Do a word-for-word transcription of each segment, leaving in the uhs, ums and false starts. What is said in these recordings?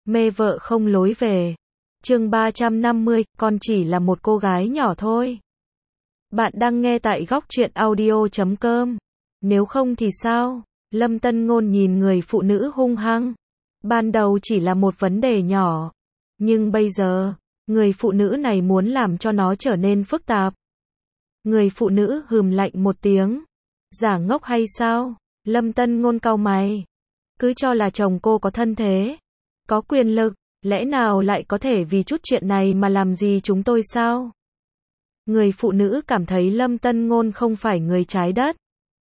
mê vợ không lối về. Chương ba trăm năm mươi, con chỉ là một cô gái nhỏ thôi. Bạn đang nghe tại góc truyện audio chấm com. Nếu không thì sao? Lâm Tân Ngôn nhìn người phụ nữ hung hăng. Ban đầu chỉ là một vấn đề nhỏ. Nhưng bây giờ, người phụ nữ này muốn làm cho nó trở nên phức tạp. Người phụ nữ hừm lạnh một tiếng. Giả ngốc hay sao? Lâm Tân Ngôn cau mày. Cứ cho là chồng cô có thân thế, có quyền lực, lẽ nào lại có thể vì chút chuyện này mà làm gì chúng tôi sao? Người phụ nữ cảm thấy Lâm Tân Ngôn không phải người trái đất.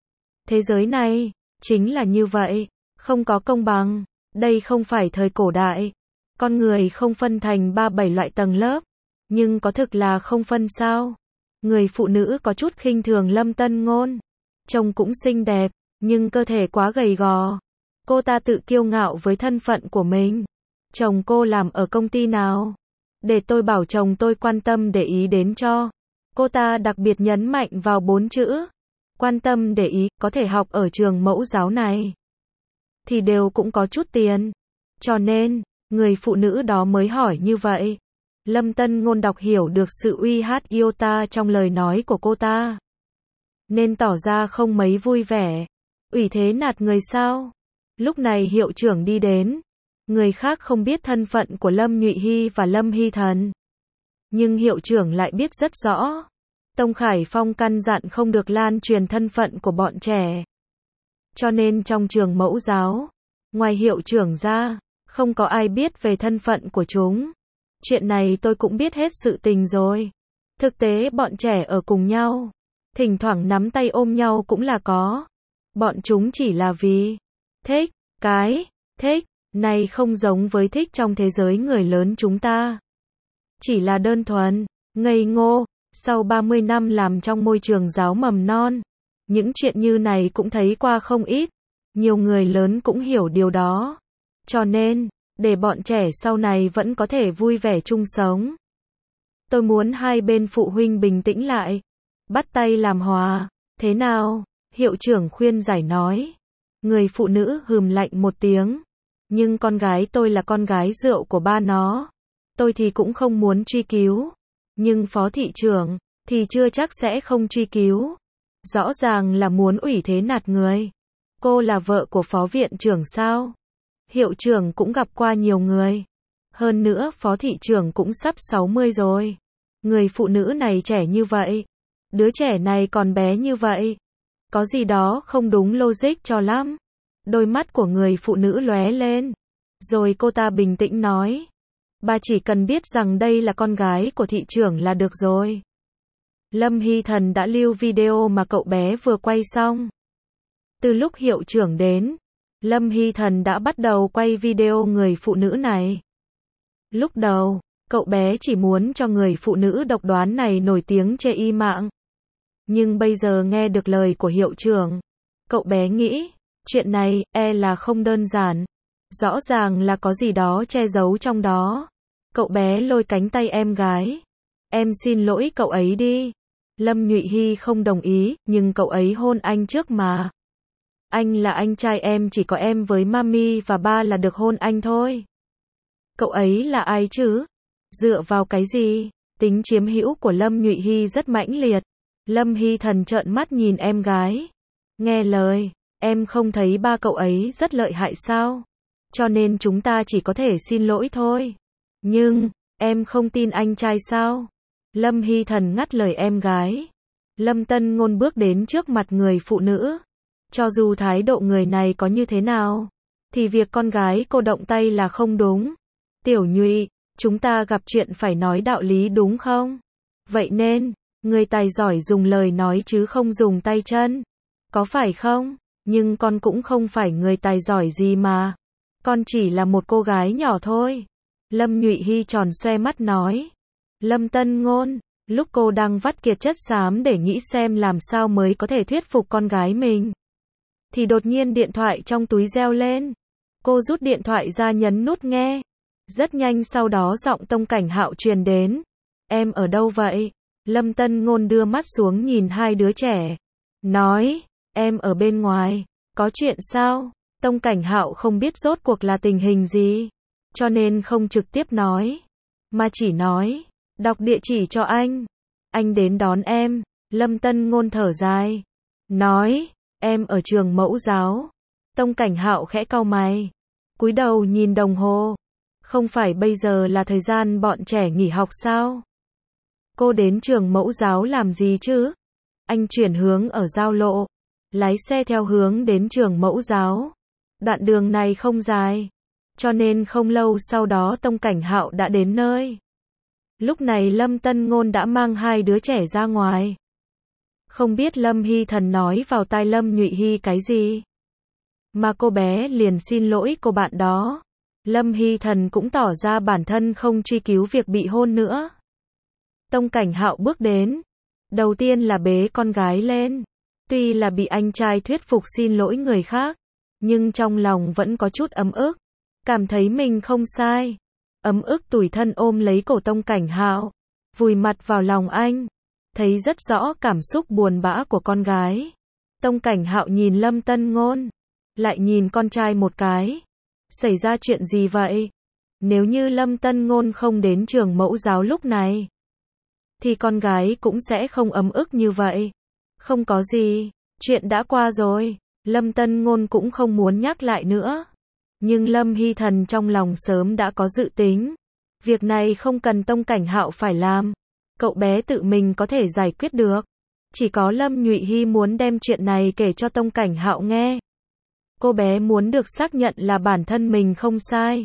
Thế giới này, chính là như vậy, không có công bằng, đây không phải thời cổ đại. Con người không phân thành ba bảy loại tầng lớp, nhưng có thực là không phân sao? Người phụ nữ có chút khinh thường Lâm Tân Ngôn. Trông cũng xinh đẹp, nhưng cơ thể quá gầy gò. Cô ta tự kiêu ngạo với thân phận của mình. Chồng cô làm ở công ty nào? Để tôi bảo chồng tôi quan tâm để ý đến cho. Cô ta đặc biệt nhấn mạnh vào bốn chữ. Quan tâm để ý, có thể học ở trường mẫu giáo này. Thì đều cũng có chút tiền. Cho nên, người phụ nữ đó mới hỏi như vậy. Lâm Tân Ngôn đọc hiểu được sự uy hát iota trong lời nói của cô ta. Nên tỏ ra không mấy vui vẻ. Ủy thế nạt người sao? Lúc này hiệu trưởng đi đến. Người khác không biết thân phận của Lâm Nhụy Hy và Lâm Hy Thần. Nhưng hiệu trưởng lại biết rất rõ. Tông Khải Phong căn dặn không được lan truyền thân phận của bọn trẻ. Cho nên trong trường mẫu giáo, ngoài hiệu trưởng ra, không có ai biết về thân phận của chúng. Chuyện này tôi cũng biết hết sự tình rồi. Thực tế bọn trẻ ở cùng nhau, thỉnh thoảng nắm tay ôm nhau cũng là có. Bọn chúng chỉ là vì thích, cái thích này không giống với thích trong thế giới người lớn chúng ta. Chỉ là đơn thuần, ngây ngô. Sau ba mươi năm làm trong môi trường giáo mầm non, những chuyện như này cũng thấy qua không ít. Nhiều người lớn cũng hiểu điều đó. Cho nên, để bọn trẻ sau này vẫn có thể vui vẻ chung sống. Tôi muốn hai bên phụ huynh bình tĩnh lại, bắt tay làm hòa. Thế nào? Hiệu trưởng khuyên giải nói. Người phụ nữ hừm lạnh một tiếng. Nhưng con gái tôi là con gái rượu của ba nó. Tôi thì cũng không muốn truy cứu. Nhưng phó thị trưởng, thì chưa chắc sẽ không truy cứu. Rõ ràng là muốn ủy thế nạt người. Cô là vợ của phó viện trưởng sao? Hiệu trưởng cũng gặp qua nhiều người. Hơn nữa phó thị trưởng cũng sắp sáu mươi rồi. Người phụ nữ này trẻ như vậy. Đứa trẻ này còn bé như vậy. Có gì đó không đúng logic cho lắm. Đôi mắt của người phụ nữ lóe lên. Rồi cô ta bình tĩnh nói. Bà chỉ cần biết rằng đây là con gái của thị trưởng là được rồi. Lâm Hy Thần đã lưu video mà cậu bé vừa quay xong. Từ lúc hiệu trưởng đến, Lâm Hy Thần đã bắt đầu quay video người phụ nữ này. Lúc đầu, cậu bé chỉ muốn cho người phụ nữ độc đoán này nổi tiếng chê y mạng. Nhưng bây giờ nghe được lời của hiệu trưởng, cậu bé nghĩ, chuyện này, e là không đơn giản. Rõ ràng là có gì đó che giấu trong đó. Cậu bé lôi cánh tay em gái. Em xin lỗi cậu ấy đi. Lâm Nhụy Hy không đồng ý, nhưng cậu ấy hôn anh trước mà. Anh là anh trai em, chỉ có em với mami và ba là được hôn anh thôi. Cậu ấy là ai chứ? Dựa vào cái gì? Tính chiếm hữu của Lâm Nhụy Hy rất mãnh liệt. Lâm Hy Thần trợn mắt nhìn em gái. Nghe lời, em không thấy ba cậu ấy rất lợi hại sao? Cho nên chúng ta chỉ có thể xin lỗi thôi. Nhưng, em không tin anh trai sao? Lâm Hy Thần ngắt lời em gái. Lâm Tân Ngôn bước đến trước mặt người phụ nữ. Cho dù thái độ người này có như thế nào, thì việc con gái cô động tay là không đúng. Tiểu Nhụy, chúng ta gặp chuyện phải nói đạo lý đúng không? Vậy nên, người tài giỏi dùng lời nói chứ không dùng tay chân. Có phải không? Nhưng con cũng không phải người tài giỏi gì mà. Con chỉ là một cô gái nhỏ thôi. Lâm Nhụy Hy tròn xoe mắt nói. Lâm Tân Ngôn, lúc cô đang vắt kiệt chất xám để nghĩ xem làm sao mới có thể thuyết phục con gái mình, thì đột nhiên điện thoại trong túi reo lên. Cô rút điện thoại ra nhấn nút nghe. Rất nhanh sau đó giọng Tông Cảnh Hạo truyền đến. Em ở đâu vậy? Lâm Tân Ngôn đưa mắt xuống nhìn hai đứa trẻ. Nói, em ở bên ngoài. Có chuyện sao? Tông Cảnh Hạo không biết rốt cuộc là tình hình gì. cho nên không trực tiếp nói, mà chỉ nói, đọc địa chỉ cho anh. Anh đến đón em. Lâm Tân Ngôn thở dài, nói, em ở trường mẫu giáo. Tông Cảnh Hạo khẽ cau mày, cúi đầu nhìn đồng hồ. Không phải bây giờ là thời gian bọn trẻ nghỉ học sao? Cô đến trường mẫu giáo làm gì chứ? Anh chuyển hướng ở giao lộ, lái xe theo hướng đến trường mẫu giáo. Đoạn đường này không dài, cho nên không lâu sau đó Tông Cảnh Hạo đã đến nơi. Lúc này Lâm Tân Ngôn đã mang hai đứa trẻ ra ngoài. Không biết Lâm Hy Thần nói vào tai Lâm Nhụy Hy cái gì, mà cô bé liền xin lỗi cô bạn đó. Lâm Hy Thần cũng tỏ ra bản thân không truy cứu việc bị hôn nữa. Tông Cảnh Hạo bước đến, đầu tiên là bế con gái lên. Tuy là bị anh trai thuyết phục xin lỗi người khác, nhưng trong lòng vẫn có chút ấm ức, cảm thấy mình không sai. Ấm ức tủi thân ôm lấy cổ Tông Cảnh Hạo, vùi mặt vào lòng anh, thấy rất rõ cảm xúc buồn bã của con gái. Tông Cảnh Hạo nhìn Lâm Tân Ngôn, lại nhìn con trai một cái. Xảy ra chuyện gì vậy? Nếu như Lâm Tân Ngôn không đến trường mẫu giáo lúc này, thì con gái cũng sẽ không ấm ức như vậy. Không có gì, chuyện đã qua rồi. Lâm Tân Ngôn cũng không muốn nhắc lại nữa. Nhưng Lâm Hy Thần trong lòng sớm đã có dự tính. Việc này không cần Tông Cảnh Hạo phải làm. Cậu bé tự mình có thể giải quyết được. Chỉ có Lâm Nhụy Hy muốn đem chuyện này kể cho Tông Cảnh Hạo nghe. Cô bé muốn được xác nhận là bản thân mình không sai.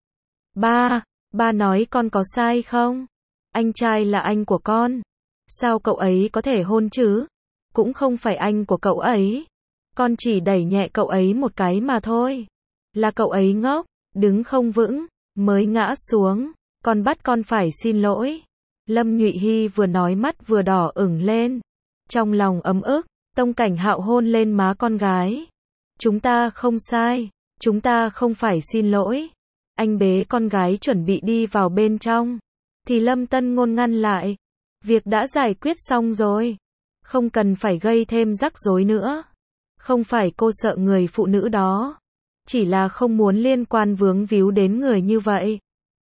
Ba, ba nói con có sai không? Anh trai là anh của con. Sao cậu ấy có thể hôn chứ? Cũng không phải anh của cậu ấy. Con chỉ đẩy nhẹ cậu ấy một cái mà thôi. Là cậu ấy ngốc, đứng không vững, mới ngã xuống. Con bắt con phải xin lỗi. Lâm Nhụy Hy vừa nói mắt vừa đỏ ửng lên. Trong lòng ấm ức, Tông Cảnh Hạo hôn lên má con gái. Chúng ta không sai, chúng ta không phải xin lỗi. Anh bế con gái chuẩn bị đi vào bên trong, thì Lâm Tân Ngôn ngăn lại. Việc đã giải quyết xong rồi, không cần phải gây thêm rắc rối nữa. Không phải cô sợ người phụ nữ đó, chỉ là không muốn liên quan vướng víu đến người như vậy.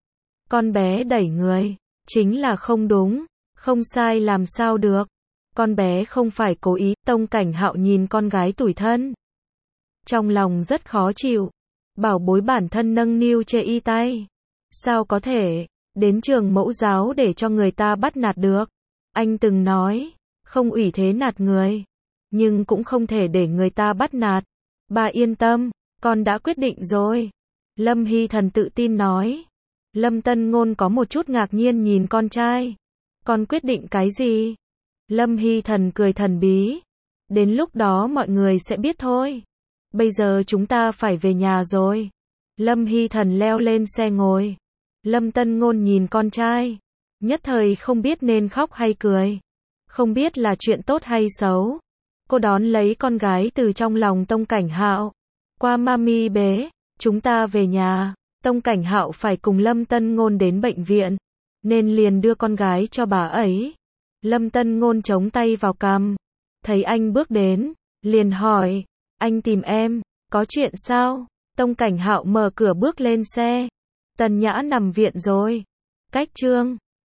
Con bé đẩy người, chính là không đúng, không sai làm sao được. Con bé không phải cố ý. Tông Cảnh Hạo nhìn con gái tủi thân, trong lòng rất khó chịu. Bảo bối bản thân nâng niu chê y tay. Sao có thể đến trường mẫu giáo để cho người ta bắt nạt được? Anh từng nói, không ủy thế nạt người, nhưng cũng không thể để người ta bắt nạt. Bà yên tâm, con đã quyết định rồi. Lâm Hy Thần tự tin nói. Lâm Tân Ngôn có một chút ngạc nhiên nhìn con trai. Con quyết định cái gì? Lâm Hy Thần cười thần bí. Đến lúc đó mọi người sẽ biết thôi. Bây giờ chúng ta phải về nhà rồi. Lâm Hy Thần leo lên xe ngồi. Lâm Tân Ngôn nhìn con trai, nhất thời không biết nên khóc hay cười, không biết là chuyện tốt hay xấu. Cô đón lấy con gái từ trong lòng Tông Cảnh Hạo. Qua mami bế, chúng ta về nhà. Tông Cảnh Hạo phải cùng Lâm Tân Ngôn đến bệnh viện, nên liền đưa con gái cho bà ấy. Lâm Tân Ngôn chống tay vào cằm, thấy anh bước đến, liền hỏi, anh tìm em, có chuyện sao? Tông Cảnh Hạo mở cửa bước lên xe. Tần Nhã nằm viện rồi. Cách chương